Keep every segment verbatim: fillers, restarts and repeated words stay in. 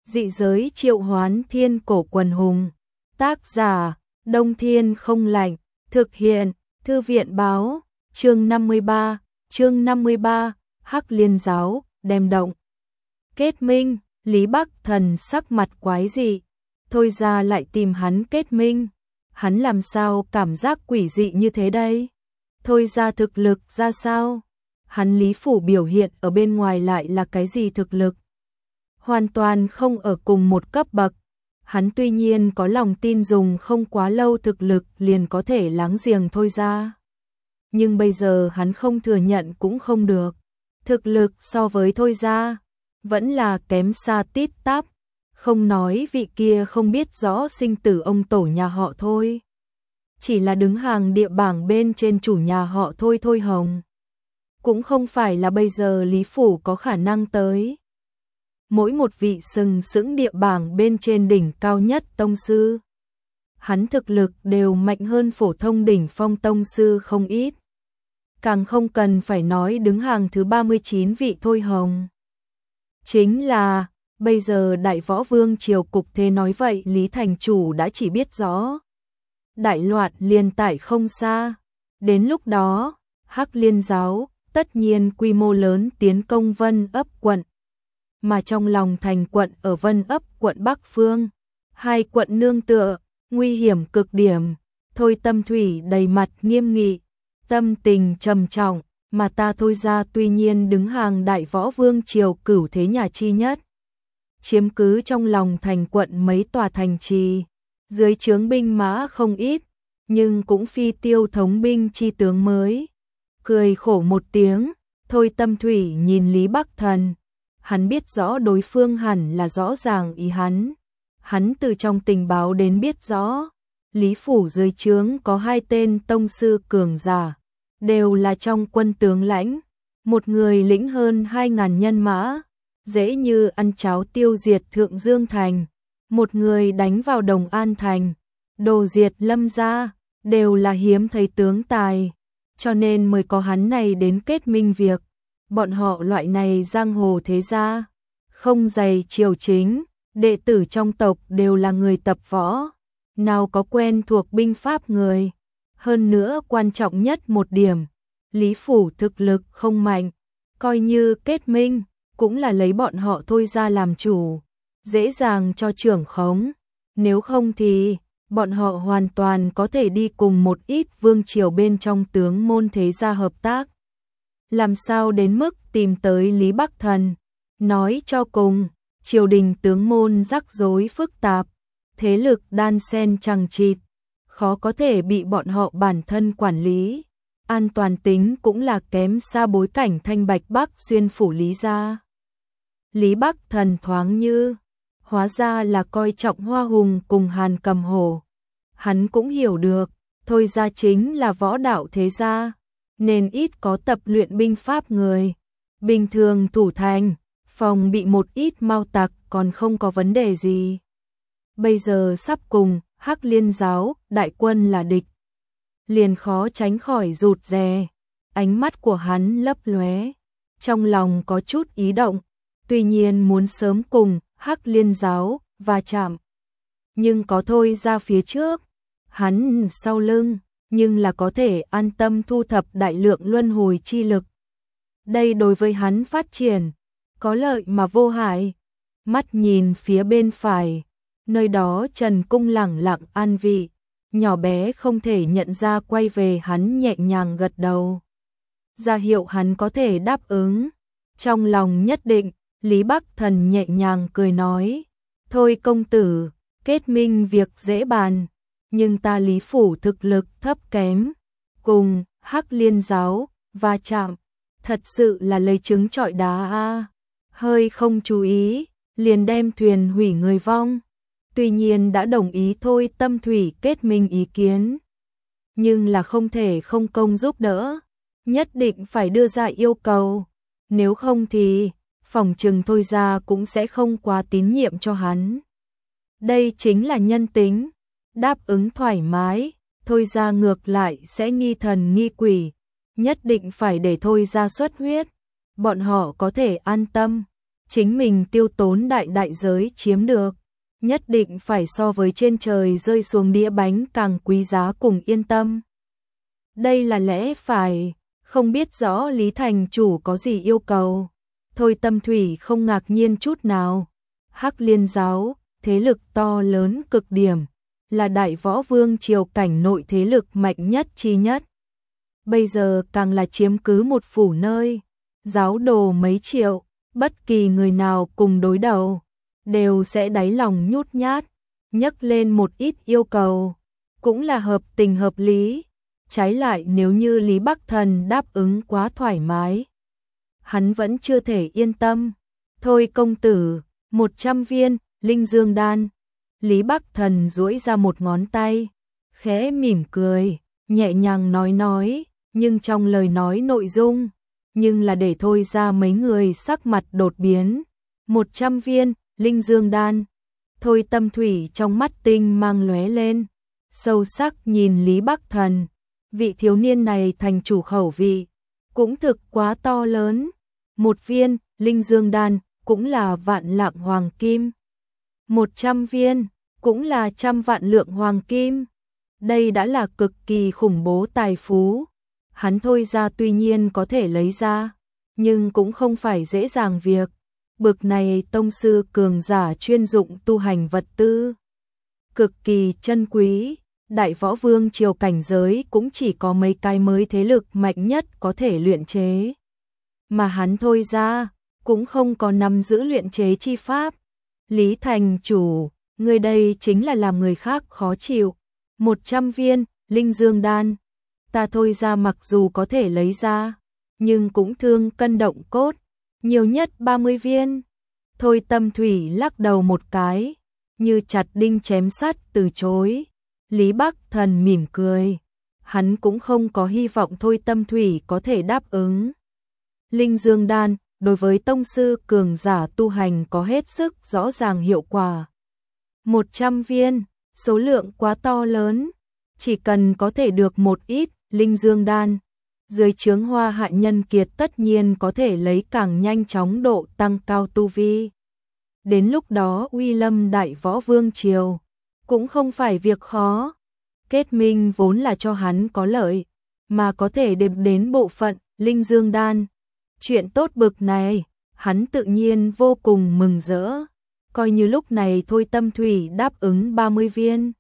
Dị giới triệu hoán thiên cổ quần hùng. Tác giả, Đông Thiên không lạnh. Thực hiện, Thư viện báo. Chương năm mươi ba, chương năm mươi ba, Hắc Liên giáo, đem động. Kết minh, Lý Bắc Thần sắc mặt quái dị. Thôi ra lại tìm hắn kết minh. Hắn làm sao cảm giác quỷ dị như thế đây? Thôi ra thực lực ra sao? Hắn Lý Phủ biểu hiện ở bên ngoài lại là cái gì thực lực? Hoàn toàn không ở cùng một cấp bậc. Hắn tuy nhiên có lòng tin dùng không quá lâu thực lực liền có thể láng giềng Thôi ra. Nhưng bây giờ hắn không thừa nhận cũng không được. Thực lực so với Thôi ra, vẫn là kém xa tít tắp. Không nói vị kia không biết rõ sinh tử ông tổ nhà họ Thôi. Chỉ là đứng hàng địa bảng bên trên chủ nhà họ Thôi Thôi Hồng. Cũng không phải là bây giờ Lý Phủ có khả năng tới. Mỗi một vị sừng sững địa bảng bên trên đỉnh cao nhất tông sư. Hắn thực lực đều mạnh hơn phổ thông đỉnh phong tông sư không ít. Càng không cần phải nói đứng hàng thứ ba mươi chín vị Thôi Hồng. Chính là, bây giờ Đại Võ Vương triều cục thế nói vậy Lý Thành Chủ đã chỉ biết rõ. Đại loạn liền tại không xa. Đến lúc đó, Hắc Liên giáo tất nhiên quy mô lớn tiến công Vân Ấp quận. Mà trong lòng thành quận ở Vân Ấp quận Bắc Phương, hai quận nương tựa, nguy hiểm cực điểm. Thôi Tâm Thủy đầy mặt nghiêm nghị, tâm tình trầm trọng, mà ta Thôi ra tuy nhiên đứng hàng Đại Võ Vương triều cửu thế nhà chi nhất. Chiếm cứ trong lòng thành quận mấy tòa thành trì, dưới trướng binh mã không ít, nhưng cũng phi tiêu thống binh chi tướng mới. Cười khổ một tiếng, Thôi Tâm Thủy nhìn Lý Bắc Thần. Hắn biết rõ đối phương hẳn là rõ ràng ý hắn. Hắn từ trong tình báo đến biết rõ, Lý Phủ dưới trướng có hai tên tông sư cường giả, đều là trong quân tướng lãnh. Một người lĩnh hơn hai ngàn nhân mã, dễ như ăn cháo tiêu diệt Thượng Dương Thành. Một người đánh vào Đồng An Thành, đồ diệt Lâm gia, đều là hiếm thấy tướng tài. Cho nên mới có hắn này đến kết minh việc. Bọn họ loại này giang hồ thế gia, không dày triều chính, đệ tử trong tộc đều là người tập võ, nào có quen thuộc binh pháp người. Hơn nữa quan trọng nhất một điểm, Lý Phủ thực lực không mạnh, coi như kết minh, cũng là lấy bọn họ Thôi ra làm chủ, dễ dàng cho trưởng khống. Nếu không thì, bọn họ hoàn toàn có thể đi cùng một ít vương triều bên trong tướng môn thế gia hợp tác. Làm sao đến mức tìm tới Lý Bắc Thần? Nói cho cùng, triều đình tướng môn rắc rối phức tạp, thế lực đan xen chằng chịt, khó có thể bị bọn họ bản thân quản lý. An toàn tính cũng là kém xa bối cảnh Thanh Bạch Bắc xuyên phủ Lý gia. Lý Bắc Thần thoáng như, hóa ra là coi trọng Hoa Hùng cùng Hàn Cầm Hổ. Hắn cũng hiểu được, Thôi ra chính là võ đạo thế gia, nên ít có tập luyện binh pháp người. Bình thường thủ thành, phòng bị một ít mao tặc còn không có vấn đề gì. Bây giờ sắp cùng Hắc Liên giáo, đại quân là địch. Liền khó tránh khỏi rụt rè. Ánh mắt của hắn lấp lóe, trong lòng có chút ý động. Tuy nhiên muốn sớm cùng Hắc Liên giáo va chạm, nhưng có Thôi ra phía trước, hắn sau lưng, nhưng là có thể an tâm thu thập đại lượng luân hồi chi lực. Đây đối với hắn phát triển, có lợi mà vô hại. Mắt nhìn phía bên phải, nơi đó Trần Cung lẳng lặng an vị, nhỏ bé không thể nhận ra quay về hắn nhẹ nhàng gật đầu. Ra hiệu hắn có thể đáp ứng. Trong lòng nhất định, Lý Bắc Thần nhẹ nhàng cười nói, thôi công tử, kết minh việc dễ bàn. Nhưng ta Lý Phủ thực lực thấp kém, cùng Hắc Liên giáo va chạm, thật sự là lấy trứng trọi đá a. Hơi không chú ý, liền đem thuyền hủy người vong. Tuy nhiên đã đồng ý Thôi Tâm Thủy kết minh ý kiến, nhưng là không thể không công giúp đỡ, nhất định phải đưa ra yêu cầu. Nếu không thì, phòng trừng Thôi ra cũng sẽ không quá tín nhiệm cho hắn. Đây chính là nhân tính. Đáp ứng thoải mái, Thôi ra ngược lại sẽ nghi thần nghi quỷ, nhất định phải để Thôi ra xuất huyết, bọn họ có thể an tâm. chính mình tiêu tốn đại đại giới chiếm được, nhất định phải so với trên trời rơi xuống đĩa bánh càng quý giá cùng yên tâm. Đây là lẽ phải, không biết rõ Lý thành chủ có gì yêu cầu. Thôi Tâm Thủy không ngạc nhiên chút nào. Hắc Liên giáo, thế lực to lớn cực điểm, là đại võ vương triều cảnh nội thế lực mạnh nhất chi nhất. Bây giờ càng là chiếm cứ một phủ nơi, giáo đồ mấy triệu, bất kỳ người nào cùng đối đầu, đều sẽ đáy lòng nhút nhát, nhấc lên một ít yêu cầu, cũng là hợp tình hợp lý. Trái lại nếu như Lý Bắc Thần đáp ứng quá thoải mái, hắn vẫn chưa thể yên tâm. Thôi công tử, một trăm viên, linh dương đan. Lý Bắc Thần duỗi ra một ngón tay, khẽ mỉm cười, nhẹ nhàng nói nói, nhưng trong lời nói nội dung, nhưng là để thôi ra mấy người sắc mặt đột biến. Một trăm viên, linh dương đan. Thôi Tâm Thủy trong mắt tinh mang lóe lên, sâu sắc nhìn Lý Bắc Thần. Vị thiếu niên này thành chủ khẩu vị, cũng thực quá to lớn. Một viên, linh dương đan, cũng là vạn lạng hoàng kim. Một trăm viên, cũng là trăm vạn lượng hoàng kim. Đây đã là cực kỳ khủng bố tài phú. Hắn thôi ra tuy nhiên có thể lấy ra, nhưng cũng không phải dễ dàng việc. Bực này tông sư cường giả chuyên dụng tu hành vật tư, cực kỳ chân quý. Đại võ vương triều cảnh giới cũng chỉ có mấy cái mới thế lực mạnh nhất có thể luyện chế. Mà hắn thôi ra, cũng không có nắm giữ luyện chế chi pháp. Lý thành chủ, người đây chính là làm người khác khó chịu. Một trăm viên, linh dương đan. Ta thôi ra mặc dù có thể lấy ra, nhưng cũng thương cân động cốt. Nhiều nhất ba mươi viên. Thôi Tâm Thủy lắc đầu một cái, như chặt đinh chém sắt từ chối. Lý Bắc Thần mỉm cười, hắn cũng không có hy vọng Thôi Tâm Thủy có thể đáp ứng. Linh Dương đan, đối với tông sư cường giả tu hành có hết sức rõ ràng hiệu quả. Một trăm viên, số lượng quá to lớn, chỉ cần có thể được một ít Linh Dương đan, dưới chướng Hoa Hạ Nhân Kiệt tất nhiên có thể lấy càng nhanh chóng độ tăng cao tu vi. Đến lúc đó uy lâm đại võ vương triều cũng không phải việc khó. Kết minh vốn là cho hắn có lợi, mà có thể đếm đến bộ phận linh dương đan. Chuyện tốt bực này, hắn tự nhiên vô cùng mừng rỡ. Coi như lúc này Thôi Tâm Thủy đáp ứng ba mươi viên,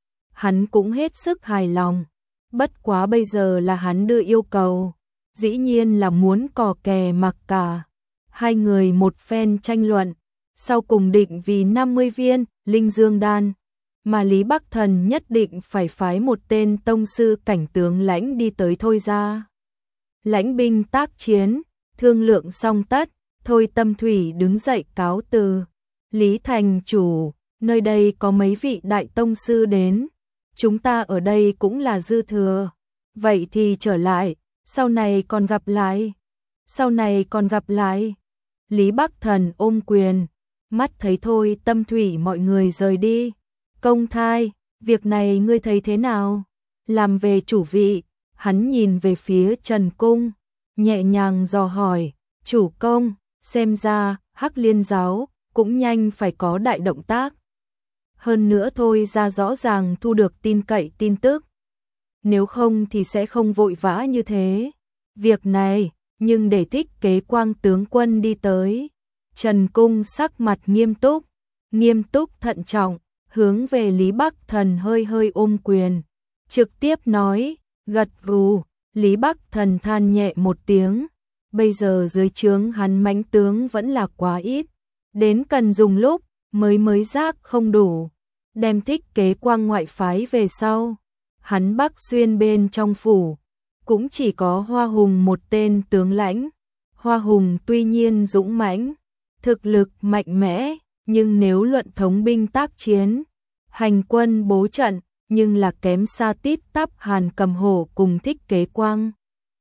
hắn cũng hết sức hài lòng. Bất quá bây giờ là hắn đưa yêu cầu, dĩ nhiên là muốn cò kè mặc cả. Hai người một phen tranh luận, sau cùng định vì năm mươi viên linh dương đan, mà Lý Bắc Thần nhất định phải phái một tên tông sư cảnh tướng lãnh đi tới thôi ra. Lãnh binh tác chiến, thương lượng xong tất, Thôi Tâm Thủy đứng dậy cáo từ. Lý thành chủ, nơi đây có mấy vị đại tông sư đến, chúng ta ở đây cũng là dư thừa. Vậy thì trở lại, sau này còn gặp lại. Sau này còn gặp lại. Lý Bắc Thần ôm quyền, mắt thấy Thôi Tâm Thủy mọi người rời đi. Công thai, việc này ngươi thấy thế nào? Làm về chủ vị, hắn nhìn về phía Trần Cung, nhẹ nhàng dò hỏi, chủ công, xem ra Hắc Liên giáo cũng nhanh phải có đại động tác. Hơn nữa thôi ra rõ ràng thu được tin cậy tin tức. Nếu không thì sẽ không vội vã như thế. Việc này, nhưng để Thích Kế Quang tướng quân đi tới. Trần Cung sắc mặt nghiêm túc, nghiêm túc thận trọng, hướng về Lý Bắc Thần hơi hơi ôm quyền, trực tiếp nói, gật gù. Lý Bắc Thần than nhẹ một tiếng, bây giờ dưới trướng hắn mãnh tướng vẫn là quá ít, đến cần dùng lúc mới mới giác không đủ. Đem Thích Kế Quang ngoại phái về sau, hắn Bắc Xuyên bên trong phủ cũng chỉ có Hoa Hùng một tên tướng lãnh. Hoa Hùng tuy nhiên dũng mãnh, thực lực mạnh mẽ, nhưng nếu luận thống binh tác chiến, hành quân bố trận, nhưng là kém xa tít tắp Hàn Cầm Hổ cùng Thích Kế Quang.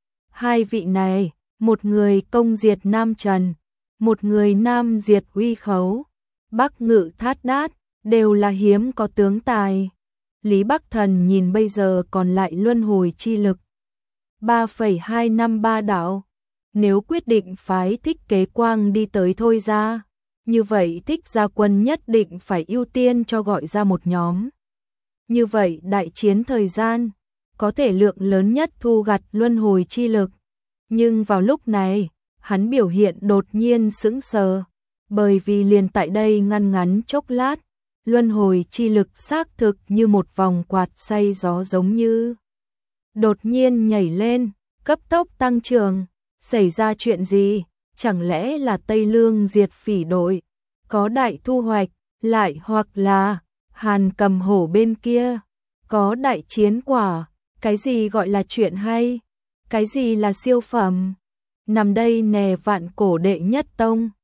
Hai vị này, một người công diệt Nam Trần, một người Nam diệt Uy Khấu, Bắc ngự Thát Đát, đều là hiếm có tướng tài. Lý Bắc Thần nhìn bây giờ còn lại luân hồi chi lực ba phẩy hai năm ba đạo, Nếu quyết định phái Thích Kế Quang đi tới Thôi gia, như vậy Thích gia quân nhất định phải ưu tiên cho gọi ra một nhóm. Như vậy đại chiến thời gian, có thể lượng lớn nhất thu gặt luân hồi chi lực. Nhưng vào lúc này, hắn biểu hiện đột nhiên sững sờ, bởi vì liền tại đây ngăn ngắn chốc lát, luân hồi chi lực xác thực như một vòng quạt xay gió giống như đột nhiên nhảy lên, cấp tốc tăng trưởng. Xảy ra chuyện gì? Chẳng lẽ là Tây Lương diệt phỉ đội có đại thu hoạch, lại hoặc là Hàn Cầm Hổ bên kia có đại chiến quả? Cái gì gọi là chuyện hay? Cái gì là siêu phẩm? Nằm đây nè vạn cổ đệ nhất tông.